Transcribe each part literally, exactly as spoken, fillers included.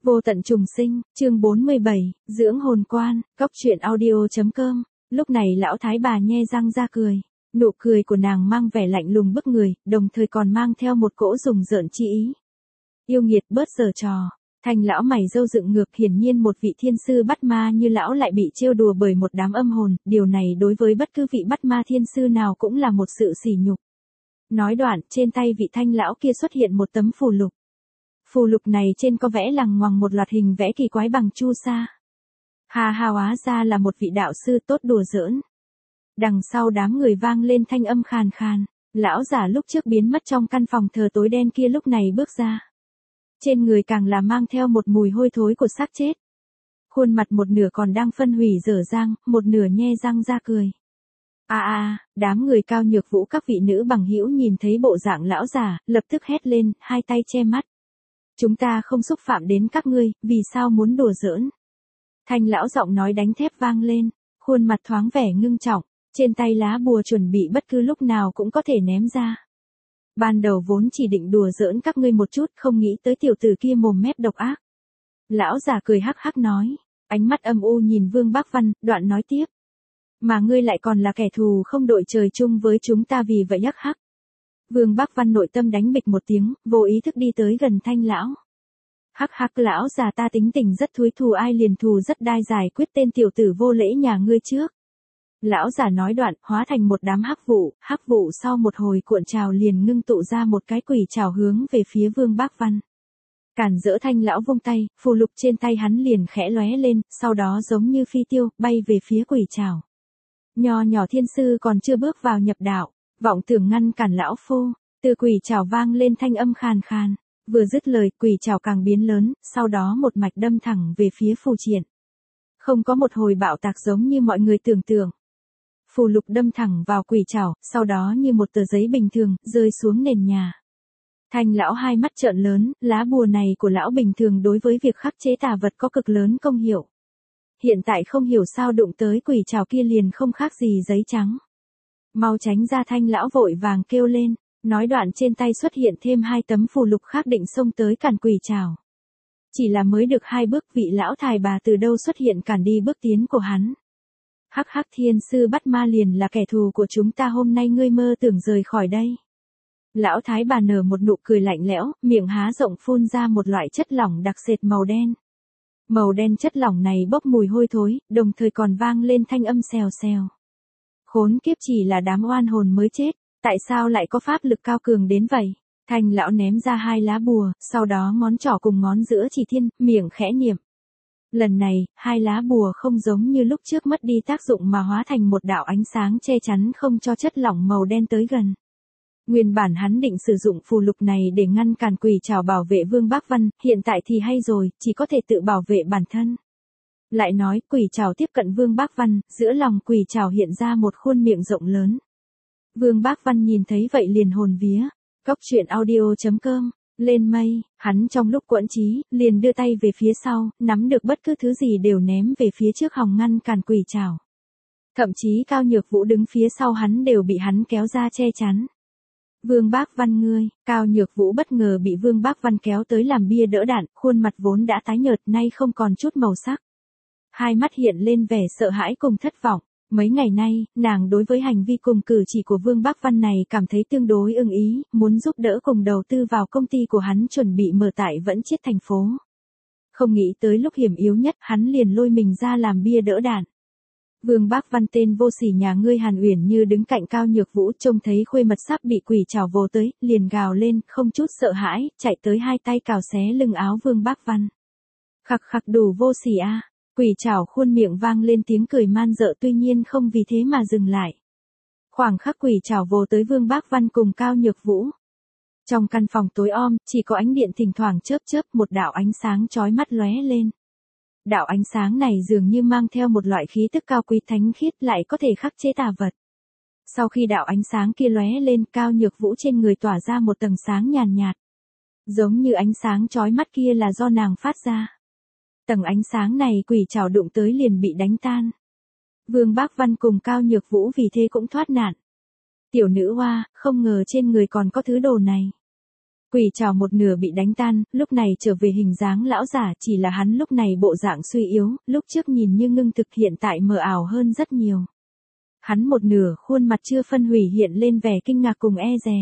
Vô tận trùng sinh, chương bốn mươi bảy, dưỡng hồn quan, cóc truyện audio.com. Lúc này lão thái bà nhe răng ra cười. Nụ cười của nàng mang vẻ lạnh lùng bức người, đồng thời còn mang theo một cỗ rùng rợn chi ý. Yêu nghiệt bớt giở trò. Thành lão mày râu dựng ngược, hiển nhiên một vị thiên sư bắt ma như lão lại bị trêu đùa bởi một đám âm hồn, điều này đối với bất cứ vị bắt ma thiên sư nào cũng là một sự sỉ nhục. Nói đoạn, trên tay vị thanh lão kia xuất hiện một tấm phù lục. Phù lục này trên có vẽ lằng ngoằng một loạt hình vẽ kỳ quái bằng chu sa. Hà hà, hóa ra là một vị đạo sư tốt đùa giỡn. Đằng sau đám người vang lên thanh âm khàn khàn, lão giả lúc trước biến mất trong căn phòng thờ tối đen kia lúc này bước ra. Trên người càng là mang theo một mùi hôi thối của xác chết. Khuôn mặt một nửa còn đang phân hủy dở dang, một nửa nhe răng ra cười. A a, à, đám người Cao Nhược Vũ các vị nữ bằng hữu nhìn thấy bộ dạng lão giả, lập tức hét lên, hai tay che mắt. Chúng ta không xúc phạm đến các ngươi, vì sao muốn đùa giỡn? Thanh lão giọng nói đánh thép vang lên, khuôn mặt thoáng vẻ ngưng trọng, trên tay lá bùa chuẩn bị bất cứ lúc nào cũng có thể ném ra. Ban đầu vốn chỉ định đùa giỡn các ngươi một chút, không nghĩ tới tiểu tử kia mồm mép độc ác. Lão già cười hắc hắc nói, ánh mắt âm u nhìn Vương Bác Văn, đoạn nói tiếp. Mà ngươi lại còn là kẻ thù không đội trời chung với chúng ta, vì vậy hắc hắc. Vương Bác Văn nội tâm đánh bịch một tiếng, vô ý thức đi tới gần thanh lão. Hắc hắc, lão già ta tính tình rất thúi, thù ai liền thù rất đai, giải quyết tên tiểu tử vô lễ nhà ngươi trước. Lão già nói đoạn, hóa thành một đám hắc vụ, hắc vụ sau một hồi cuộn trào liền ngưng tụ ra một cái quỷ trảo hướng về phía Vương Bác Văn. Cản dỡ thanh lão vung tay, phù lục trên tay hắn liền khẽ lóe lên, sau đó giống như phi tiêu, bay về phía quỷ trảo. Nho nhỏ thiên sư còn chưa bước vào nhập đạo, vọng tưởng ngăn cản lão phu, từ quỷ trảo vang lên thanh âm khàn khàn. Vừa dứt lời, quỷ trảo càng biến lớn, sau đó một mạch đâm thẳng về phía phù triện. Không có một hồi bạo tạc giống như mọi người tưởng tượng. Phù lục đâm thẳng vào quỷ trảo, sau đó như một tờ giấy bình thường, rơi xuống nền nhà. Thanh lão hai mắt trợn lớn, lá bùa này của lão bình thường đối với việc khắc chế tà vật có cực lớn công hiệu. Hiện tại không hiểu sao đụng tới quỷ trảo kia liền không khác gì giấy trắng. Mau tránh ra, thanh lão vội vàng kêu lên, nói đoạn trên tay xuất hiện thêm hai tấm phù lục khác định xông tới cản quỷ trảo. Chỉ là mới được hai bước, vị lão thái bà từ đâu xuất hiện cản đi bước tiến của hắn. Hắc hắc, thiên sư bắt ma liền là kẻ thù của chúng ta, hôm nay ngươi mơ tưởng rời khỏi đây. Lão thái bà nở một nụ cười lạnh lẽo, miệng há rộng phun ra một loại chất lỏng đặc sệt màu đen. Màu đen chất lỏng này bốc mùi hôi thối, đồng thời còn vang lên thanh âm xèo xèo. Khốn kiếp, chỉ là đám oan hồn mới chết, tại sao lại có pháp lực cao cường đến vậy? Thanh lão ném ra hai lá bùa, sau đó ngón trỏ cùng ngón giữa chỉ thiên, miệng khẽ niệm. Lần này, hai lá bùa không giống như lúc trước mất đi tác dụng mà hóa thành một đạo ánh sáng che chắn không cho chất lỏng màu đen tới gần. Nguyên bản hắn định sử dụng phù lục này để ngăn cản quỷ trảo bảo vệ Vương Bác Văn, hiện tại thì hay rồi, chỉ có thể tự bảo vệ bản thân. Lại nói, quỷ trảo tiếp cận Vương Bác Văn, giữa lòng quỷ trảo hiện ra một khuôn miệng rộng lớn. Vương Bác Văn nhìn thấy vậy liền hồn vía. Cóc truyện audio.com, lên mây, hắn trong lúc quẫn trí, liền đưa tay về phía sau, nắm được bất cứ thứ gì đều ném về phía trước hòng ngăn cản quỷ trảo. Thậm chí Cao Nhược Vũ đứng phía sau hắn đều bị hắn kéo ra che chắn. Vương Bác Văn ngươi, Cao Nhược Vũ bất ngờ bị Vương Bác Văn kéo tới làm bia đỡ đạn, khuôn mặt vốn đã tái nhợt nay không còn chút màu sắc. Hai mắt hiện lên vẻ sợ hãi cùng thất vọng. Mấy ngày nay, nàng đối với hành vi cùng cử chỉ của Vương Bác Văn này cảm thấy tương đối ưng ý, muốn giúp đỡ cùng đầu tư vào công ty của hắn chuẩn bị mở tại Vẫn Chiết thành phố. Không nghĩ tới lúc hiểm yếu nhất, hắn liền lôi mình ra làm bia đỡ đạn. Vương Bác Văn tên vô sỉ nhà ngươi Hàn Uyển Như đứng cạnh Cao Nhược Vũ, trông thấy khuê mật sắp bị quỷ trảo vồ tới, liền gào lên, không chút sợ hãi, chạy tới hai tay cào xé lưng áo Vương Bác Văn. Khặc khặc, đủ vô sỉ a. À. Quỷ trảo khuôn miệng vang lên tiếng cười man dợ, tuy nhiên không vì thế mà dừng lại. Khoảng khắc quỷ trảo vồ tới Vương Bác Văn cùng Cao Nhược Vũ. Trong căn phòng tối om, chỉ có ánh điện thỉnh thoảng chớp chớp, một đạo ánh sáng chói mắt lóe lên. Đạo ánh sáng này dường như mang theo một loại khí tức cao quý thánh khiết, lại có thể khắc chế tà vật. Sau khi đạo ánh sáng kia lóe lên, Cao Nhược Vũ trên người tỏa ra một tầng sáng nhàn nhạt. Giống như ánh sáng chói mắt kia là do nàng phát ra. Tầng ánh sáng này quỷ trảo đụng tới liền bị đánh tan. Vương Bác Văn cùng Cao Nhược Vũ vì thế cũng thoát nạn. Tiểu nữ hoa, không ngờ trên người còn có thứ đồ này. Quỷ trảo một nửa bị đánh tan, lúc này trở về hình dáng lão giả, chỉ là hắn lúc này bộ dạng suy yếu, lúc trước nhìn như ngưng thực hiện tại mờ ảo hơn rất nhiều. Hắn một nửa khuôn mặt chưa phân hủy hiện lên vẻ kinh ngạc cùng e dè.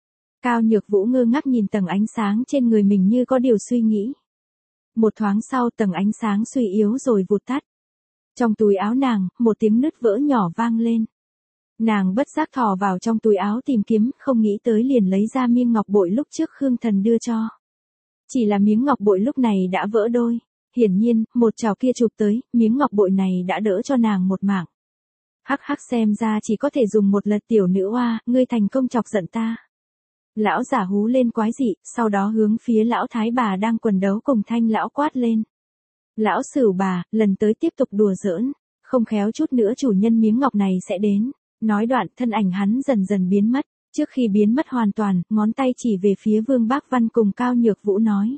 Cao Nhược Vũ ngơ ngác nhìn tầng ánh sáng trên người mình như có điều suy nghĩ. Một thoáng sau tầng ánh sáng suy yếu rồi vụt tắt. Trong túi áo nàng, một tiếng nứt vỡ nhỏ vang lên. Nàng bất giác thò vào trong túi áo tìm kiếm, không nghĩ tới liền lấy ra miếng ngọc bội lúc trước Khương Thần đưa cho. Chỉ là miếng ngọc bội lúc này đã vỡ đôi. Hiển nhiên, một chảo kia chụp tới, miếng ngọc bội này đã đỡ cho nàng một mạng. Hắc hắc, xem ra chỉ có thể dùng một lần. Tiểu nữ oa, ngươi thành công chọc giận ta. Lão giả hú lên quái dị, sau đó hướng phía lão thái bà đang quần đấu cùng Thanh lão quát lên. Lão Sửu bà, lần tới tiếp tục đùa giỡn, không khéo chút nữa chủ nhân miếng ngọc này sẽ đến. Nói đoạn, thân ảnh hắn dần dần biến mất, trước khi biến mất hoàn toàn, ngón tay chỉ về phía Vương Bác Văn cùng Cao Nhược Vũ nói.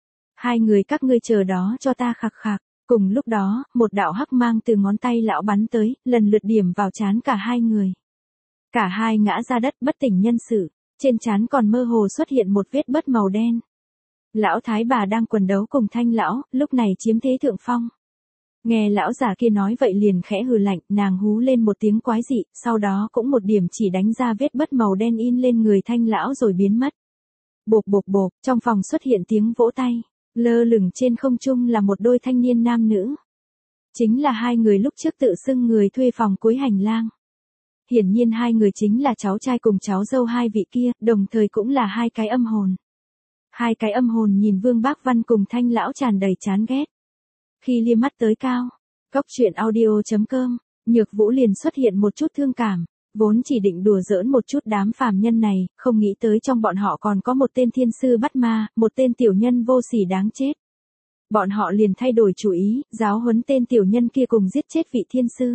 Hai người các ngươi chờ đó cho ta khạc khạc. Cùng lúc đó, một đạo hắc mang từ ngón tay lão bắn tới, lần lượt điểm vào trán cả hai người. Cả hai ngã ra đất bất tỉnh nhân sự, trên trán còn mơ hồ xuất hiện một vết bớt màu đen. Lão thái bà đang quần đấu cùng Thanh lão, lúc này chiếm thế thượng phong. Nghe lão già kia nói vậy liền khẽ hừ lạnh, nàng hú lên một tiếng quái dị, sau đó cũng một điểm chỉ đánh ra vết bớt màu đen in lên người Thanh lão rồi biến mất. Bộp bộp bộp, trong phòng xuất hiện tiếng vỗ tay, lơ lửng trên không trung là một đôi thanh niên nam nữ. Chính là hai người lúc trước tự xưng người thuê phòng cuối hành lang. Hiển nhiên hai người chính là cháu trai cùng cháu dâu hai vị kia, đồng thời cũng là hai cái âm hồn. Hai cái âm hồn nhìn Vương Bác Văn cùng Thanh lão tràn đầy chán ghét. Khi liếc mắt tới Cao, Cốc Truyện Audio chấm com, Nhược Vũ liền xuất hiện một chút thương cảm, vốn chỉ định đùa giỡn một chút đám phàm nhân này, không nghĩ tới trong bọn họ còn có một tên thiên sư bắt ma, một tên tiểu nhân vô sỉ đáng chết. Bọn họ liền thay đổi chủ ý, giáo huấn tên tiểu nhân kia cùng giết chết vị thiên sư.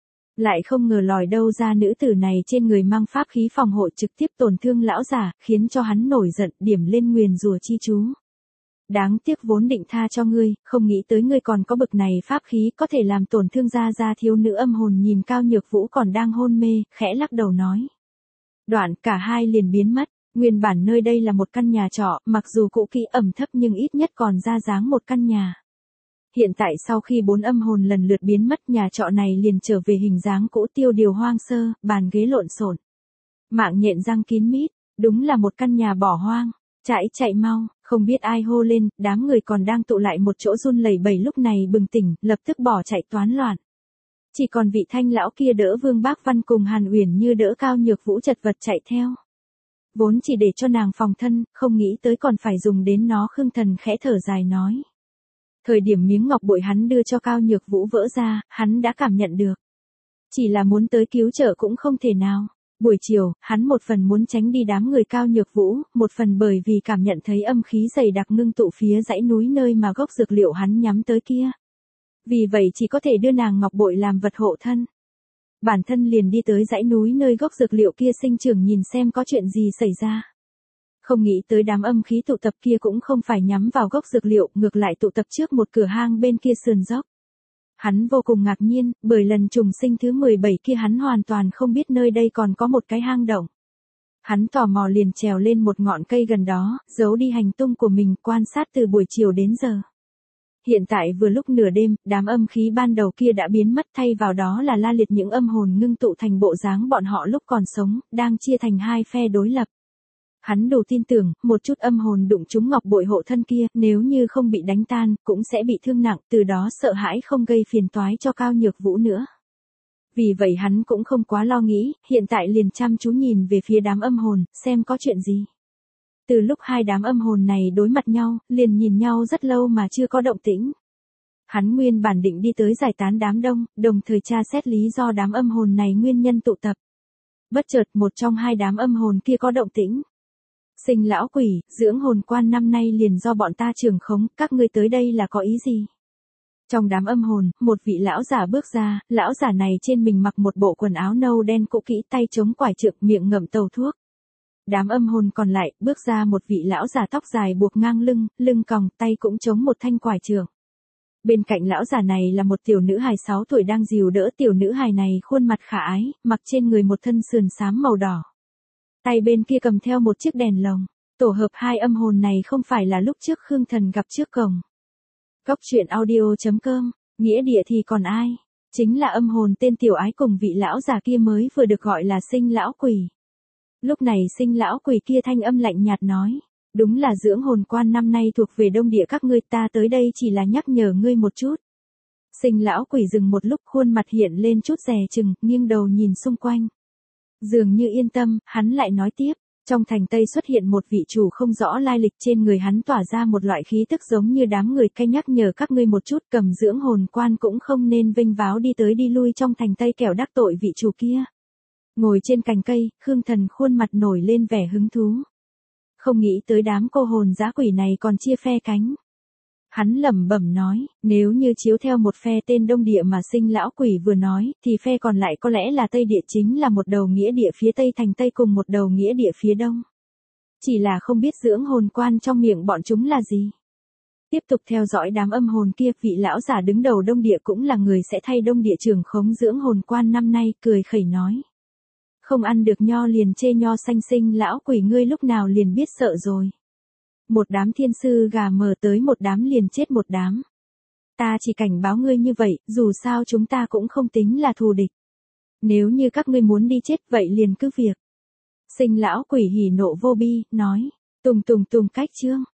Lại không ngờ lòi đâu ra nữ tử này trên người mang pháp khí phòng hộ trực tiếp tổn thương lão giả, khiến cho hắn nổi giận, điểm lên nguyền rủa chi chú. Đáng tiếc vốn định tha cho ngươi, không nghĩ tới ngươi còn có bực này pháp khí có thể làm tổn thương gia gia thiếu nữ âm hồn nhìn Cao Nhược Vũ còn đang hôn mê, khẽ lắc đầu nói. Đoạn cả hai liền biến mất, nguyên bản nơi đây là một căn nhà trọ, mặc dù cũ kỹ ẩm thấp nhưng ít nhất còn ra dáng một căn nhà. Hiện tại sau khi bốn âm hồn lần lượt biến mất, nhà trọ này liền trở về hình dáng cũ tiêu điều hoang sơ, bàn ghế lộn xộn, mạng nhện răng kín mít, đúng là một căn nhà bỏ hoang. Chạy chạy mau, không biết ai hô lên, đám người còn đang tụ lại một chỗ run lẩy bẩy lúc này bừng tỉnh, lập tức bỏ chạy toán loạn. Chỉ còn vị Thanh lão kia đỡ Vương Bác Văn cùng Hàn Uyển Như đỡ Cao Nhược Vũ chật vật chạy theo. Vốn chỉ để cho nàng phòng thân, không nghĩ tới còn phải dùng đến nó. Khương Thần khẽ thở dài nói. Thời điểm miếng ngọc bội hắn đưa cho Cao Nhược Vũ vỡ ra, hắn đã cảm nhận được. Chỉ là muốn tới cứu trợ cũng không thể nào. Buổi chiều, hắn một phần muốn tránh đi đám người Cao Nhược Vũ, một phần bởi vì cảm nhận thấy âm khí dày đặc ngưng tụ phía dãy núi nơi mà gốc dược liệu hắn nhắm tới kia. Vì vậy chỉ có thể đưa nàng ngọc bội làm vật hộ thân. Bản thân liền đi tới dãy núi nơi gốc dược liệu kia sinh trưởng nhìn xem có chuyện gì xảy ra. Không nghĩ tới đám âm khí tụ tập kia cũng không phải nhắm vào gốc dược liệu, ngược lại tụ tập trước một cửa hang bên kia sườn dốc. Hắn vô cùng ngạc nhiên, bởi lần trùng sinh thứ mười bảy kia hắn hoàn toàn không biết nơi đây còn có một cái hang động. Hắn tò mò liền trèo lên một ngọn cây gần đó, giấu đi hành tung của mình, quan sát từ buổi chiều đến giờ. Hiện tại vừa lúc nửa đêm, đám âm khí ban đầu kia đã biến mất, thay vào đó là la liệt những âm hồn ngưng tụ thành bộ dáng bọn họ lúc còn sống, đang chia thành hai phe đối lập. Hắn đủ tin tưởng, một chút âm hồn đụng trúng ngọc bội hộ thân kia, nếu như không bị đánh tan, cũng sẽ bị thương nặng, từ đó sợ hãi không gây phiền toái cho Cao Nhược Vũ nữa. Vì vậy hắn cũng không quá lo nghĩ, hiện tại liền chăm chú nhìn về phía đám âm hồn, xem có chuyện gì. Từ lúc hai đám âm hồn này đối mặt nhau, liền nhìn nhau rất lâu mà chưa có động tĩnh. Hắn nguyên bản định đi tới giải tán đám đông, đồng thời tra xét lý do đám âm hồn này nguyên nhân tụ tập. Bất chợt một trong hai đám âm hồn kia có động tĩnh. Sinh lão quỷ, dưỡng hồn quan năm nay liền do bọn ta trưởng khống, các ngươi tới đây là có ý gì? Trong đám âm hồn, một vị lão giả bước ra, lão giả này trên mình mặc một bộ quần áo nâu đen cũ kỹ, tay chống quải trượng, miệng ngậm tàu thuốc. Đám âm hồn còn lại, bước ra một vị lão giả tóc dài buộc ngang lưng, lưng còng, tay cũng chống một thanh quải trượng. Bên cạnh lão giả này là một tiểu nữ hài sáu tuổi đang dìu đỡ tiểu nữ hài này, khuôn mặt khả ái, mặc trên người một thân sườn xám màu đỏ. Tay bên kia cầm theo một chiếc đèn lồng. Tổ hợp hai âm hồn này không phải là lúc trước Khương Thần gặp trước cổng. Cốc truyện audio.com, nghĩa địa thì còn ai? Chính là âm hồn tên Tiểu Ái cùng vị lão già kia mới vừa được gọi là Sinh lão quỷ. Lúc này Sinh lão quỷ kia thanh âm lạnh nhạt nói, đúng là dưỡng hồn quan năm nay thuộc về đông địa các ngươi, ta tới đây chỉ là nhắc nhở ngươi một chút. Sinh lão quỷ dừng một lúc, khuôn mặt hiện lên chút dè chừng, nghiêng đầu nhìn xung quanh. Dường như yên tâm, hắn lại nói tiếp, trong thành Tây xuất hiện một vị chủ không rõ lai lịch, trên người hắn tỏa ra một loại khí tức giống như đám người cay, nhắc nhở các ngươi một chút, cầm dưỡng hồn quan cũng không nên vênh váo đi tới đi lui trong thành Tây kẻo đắc tội vị chủ kia. Ngồi trên cành cây, Khương Thần khuôn mặt nổi lên vẻ hứng thú. Không nghĩ tới đám cô hồn dã quỷ này còn chia phe cánh. Hắn lẩm bẩm nói, nếu như chiếu theo một phe tên Đông Địa mà Sinh lão quỷ vừa nói, thì phe còn lại có lẽ là Tây Địa, chính là một đầu nghĩa địa phía Tây thành Tây cùng một đầu nghĩa địa phía Đông. Chỉ là không biết dưỡng hồn quan trong miệng bọn chúng là gì. Tiếp tục theo dõi đám âm hồn kia, vị lão giả đứng đầu Đông Địa cũng là người sẽ thay Đông Địa trưởng khống dưỡng hồn quan năm nay, cười khẩy nói. Không ăn được nho liền chê nho xanh, Sinh lão quỷ ngươi lúc nào liền biết sợ rồi. Một đám thiên sư gà mờ tới một đám liền chết một đám. Ta chỉ cảnh báo ngươi như vậy, dù sao chúng ta cũng không tính là thù địch. Nếu như các ngươi muốn đi chết vậy liền cứ việc. Sinh lão quỷ hỉ nộ vô bi, nói, tùng tùng tùng cách chương.